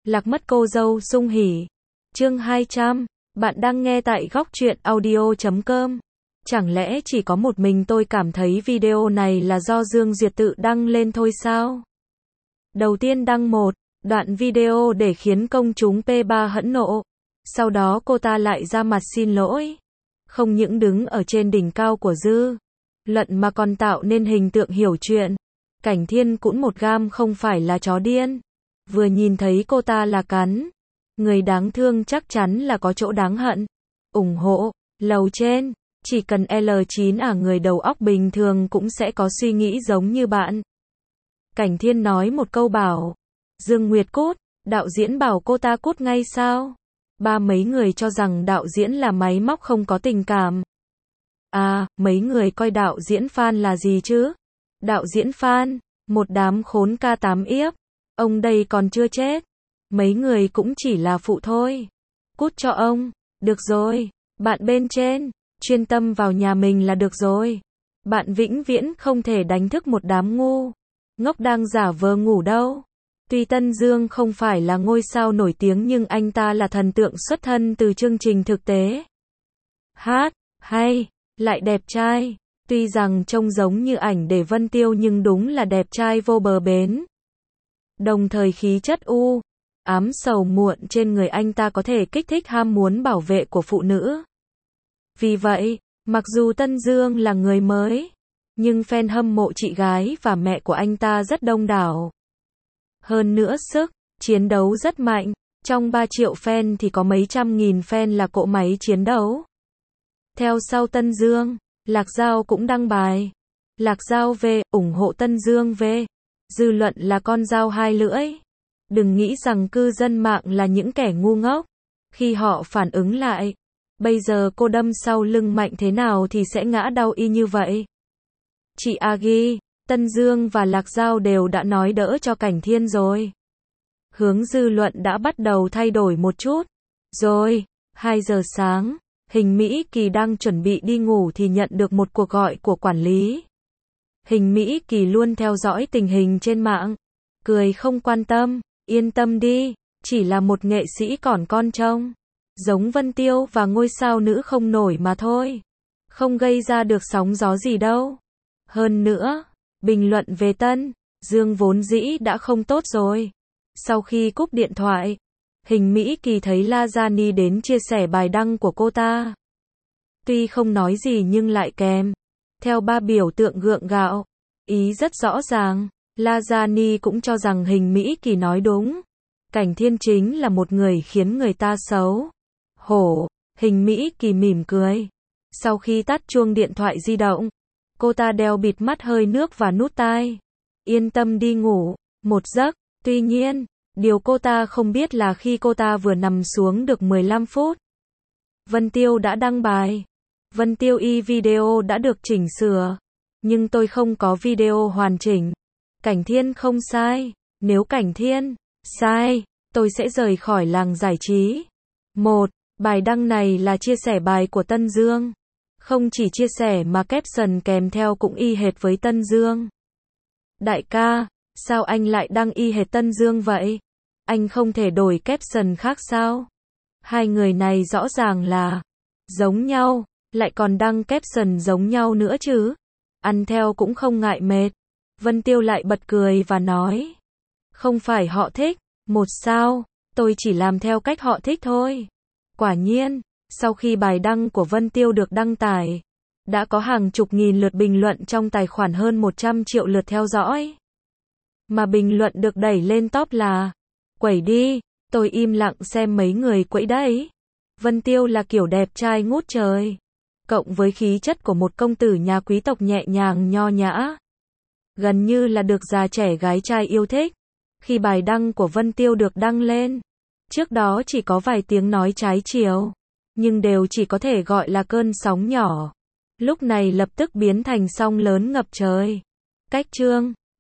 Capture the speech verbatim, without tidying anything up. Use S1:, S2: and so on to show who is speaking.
S1: Lạc mất cô dâu sung hỉ. Chương hai trăm, bạn đang nghe tại góc truyện audio chấm com. Chẳng lẽ chỉ có một mình tôi cảm thấy video này là do Dương Duyệt tự đăng lên thôi sao? Đầu tiên đăng một đoạn video để khiến công chúng P ba hẫn nộ. Sau đó cô ta lại ra mặt xin lỗi. Không những đứng ở trên đỉnh cao của dư luận mà còn tạo nên hình tượng hiểu chuyện. Cảnh Thiên cũng một gam không phải là chó điên. Vừa nhìn thấy cô ta là cắn. Người đáng thương chắc chắn là có chỗ đáng hận. Ủng hộ, lầu trên. Chỉ cần L chín à, người đầu óc bình thường cũng sẽ có suy nghĩ giống như bạn. Cảnh Thiên nói một câu bảo Dương Nguyệt cút, đạo diễn bảo cô ta cút ngay sao? Ba mấy người cho rằng đạo diễn là máy móc không có tình cảm. À, mấy người coi đạo diễn fan là gì chứ? Đạo diễn fan, một đám khốn ca tám yếp. Ông đây còn chưa chết. Mấy người cũng chỉ là phụ thôi. Cút cho ông. Được rồi, bạn bên trên, chuyên tâm vào nhà mình là được rồi. Bạn vĩnh viễn không thể đánh thức một đám ngu ngốc đang giả vờ ngủ đâu. Tuy Tân Dương không phải là ngôi sao nổi tiếng nhưng anh ta là thần tượng xuất thân từ chương trình thực tế. Hát, hay, lại đẹp trai. Tuy rằng trông giống như ảnh để Vân Tiêu nhưng đúng là đẹp trai vô bờ bến. Đồng thời khí chất u ám sầu muộn trên người anh ta có thể kích thích ham muốn bảo vệ của phụ nữ. Vì vậy, mặc dù Tân Dương là người mới, nhưng fan hâm mộ chị gái và mẹ của anh ta rất đông đảo. Hơn nữa sức chiến đấu rất mạnh, trong ba triệu fan thì có mấy trăm nghìn fan là cỗ máy chiến đấu. Theo sau Tân Dương, Lạc Giao cũng đăng bài. Lạc Giao về, ủng hộ Tân Dương về. Dư luận là con dao hai lưỡi. Đừng nghĩ rằng cư dân mạng là những kẻ ngu ngốc. Khi họ phản ứng lại, bây giờ cô đâm sau lưng mạnh thế nào thì sẽ ngã đau y như vậy. Chị Agi, Tân Dương và Lạc Giao đều đã nói đỡ cho Cảnh Thiên rồi. Hướng dư luận đã bắt đầu thay đổi một chút. Rồi, hai giờ sáng, Hình Mỹ Kỳ đang chuẩn bị đi ngủ thì nhận được một cuộc gọi của quản lý. Hình Mỹ Kỳ luôn theo dõi tình hình trên mạng. Cười không quan tâm, yên tâm đi, chỉ là một nghệ sĩ còn con trông. Giống Vân Tiêu và ngôi sao nữ không nổi mà thôi. Không gây ra được sóng gió gì đâu. Hơn nữa, bình luận về Tân Dương vốn dĩ đã không tốt rồi. Sau khi cúp điện thoại, Hình Mỹ Kỳ thấy Lajani đến chia sẻ bài đăng của cô ta. Tuy không nói gì nhưng lại kèm theo ba biểu tượng gượng gạo. Ý rất rõ ràng, Lajani cũng cho rằng Hình Mỹ Kỳ nói đúng. Cảnh Thiên chính là một người khiến người ta xấu hổ. Hình Mỹ Kỳ mỉm cười. Sau khi tắt chuông điện thoại di động, cô ta đeo bịt mắt hơi nước và nút tai. Yên tâm đi ngủ, một giấc. Tuy nhiên, điều cô ta không biết là khi cô ta vừa nằm xuống được mười lăm phút, Vân Tiêu đã đăng bài. Vân Tiêu y video đã được chỉnh sửa, nhưng tôi không có video hoàn chỉnh. Cảnh Thiên không sai. Nếu Cảnh Thiên sai, tôi sẽ rời khỏi làng giải trí. Một, bài đăng này là chia sẻ bài của Tân Dương. Không chỉ chia sẻ mà caption kèm theo cũng y hệt với Tân Dương. Đại ca, sao anh lại đăng y hệt Tân Dương vậy? Anh không thể đổi caption khác sao? Hai người này rõ ràng là giống nhau, lại còn đăng caption giống nhau nữa chứ. Ăn theo cũng không ngại mệt. Vân Tiêu lại bật cười và nói. Không phải họ thích, một sao, tôi chỉ làm theo cách họ thích thôi. Quả nhiên, sau khi bài đăng của Vân Tiêu được đăng tải, đã có hàng chục nghìn lượt bình luận trong tài khoản hơn một trăm triệu lượt theo dõi. Mà bình luận được đẩy lên top là quẩy đi, tôi im lặng xem mấy người quẩy đấy. Vân Tiêu là kiểu đẹp trai ngút trời, cộng với khí chất của một công tử nhà quý tộc nhẹ nhàng nho nhã. Gần như là được già trẻ gái trai yêu thích. Khi bài đăng của Vân Tiêu được đăng lên, trước đó chỉ có vài tiếng nói trái chiều, nhưng đều chỉ có thể gọi là cơn sóng nhỏ. Lúc này lập tức biến thành sóng lớn ngập trời. Cách chương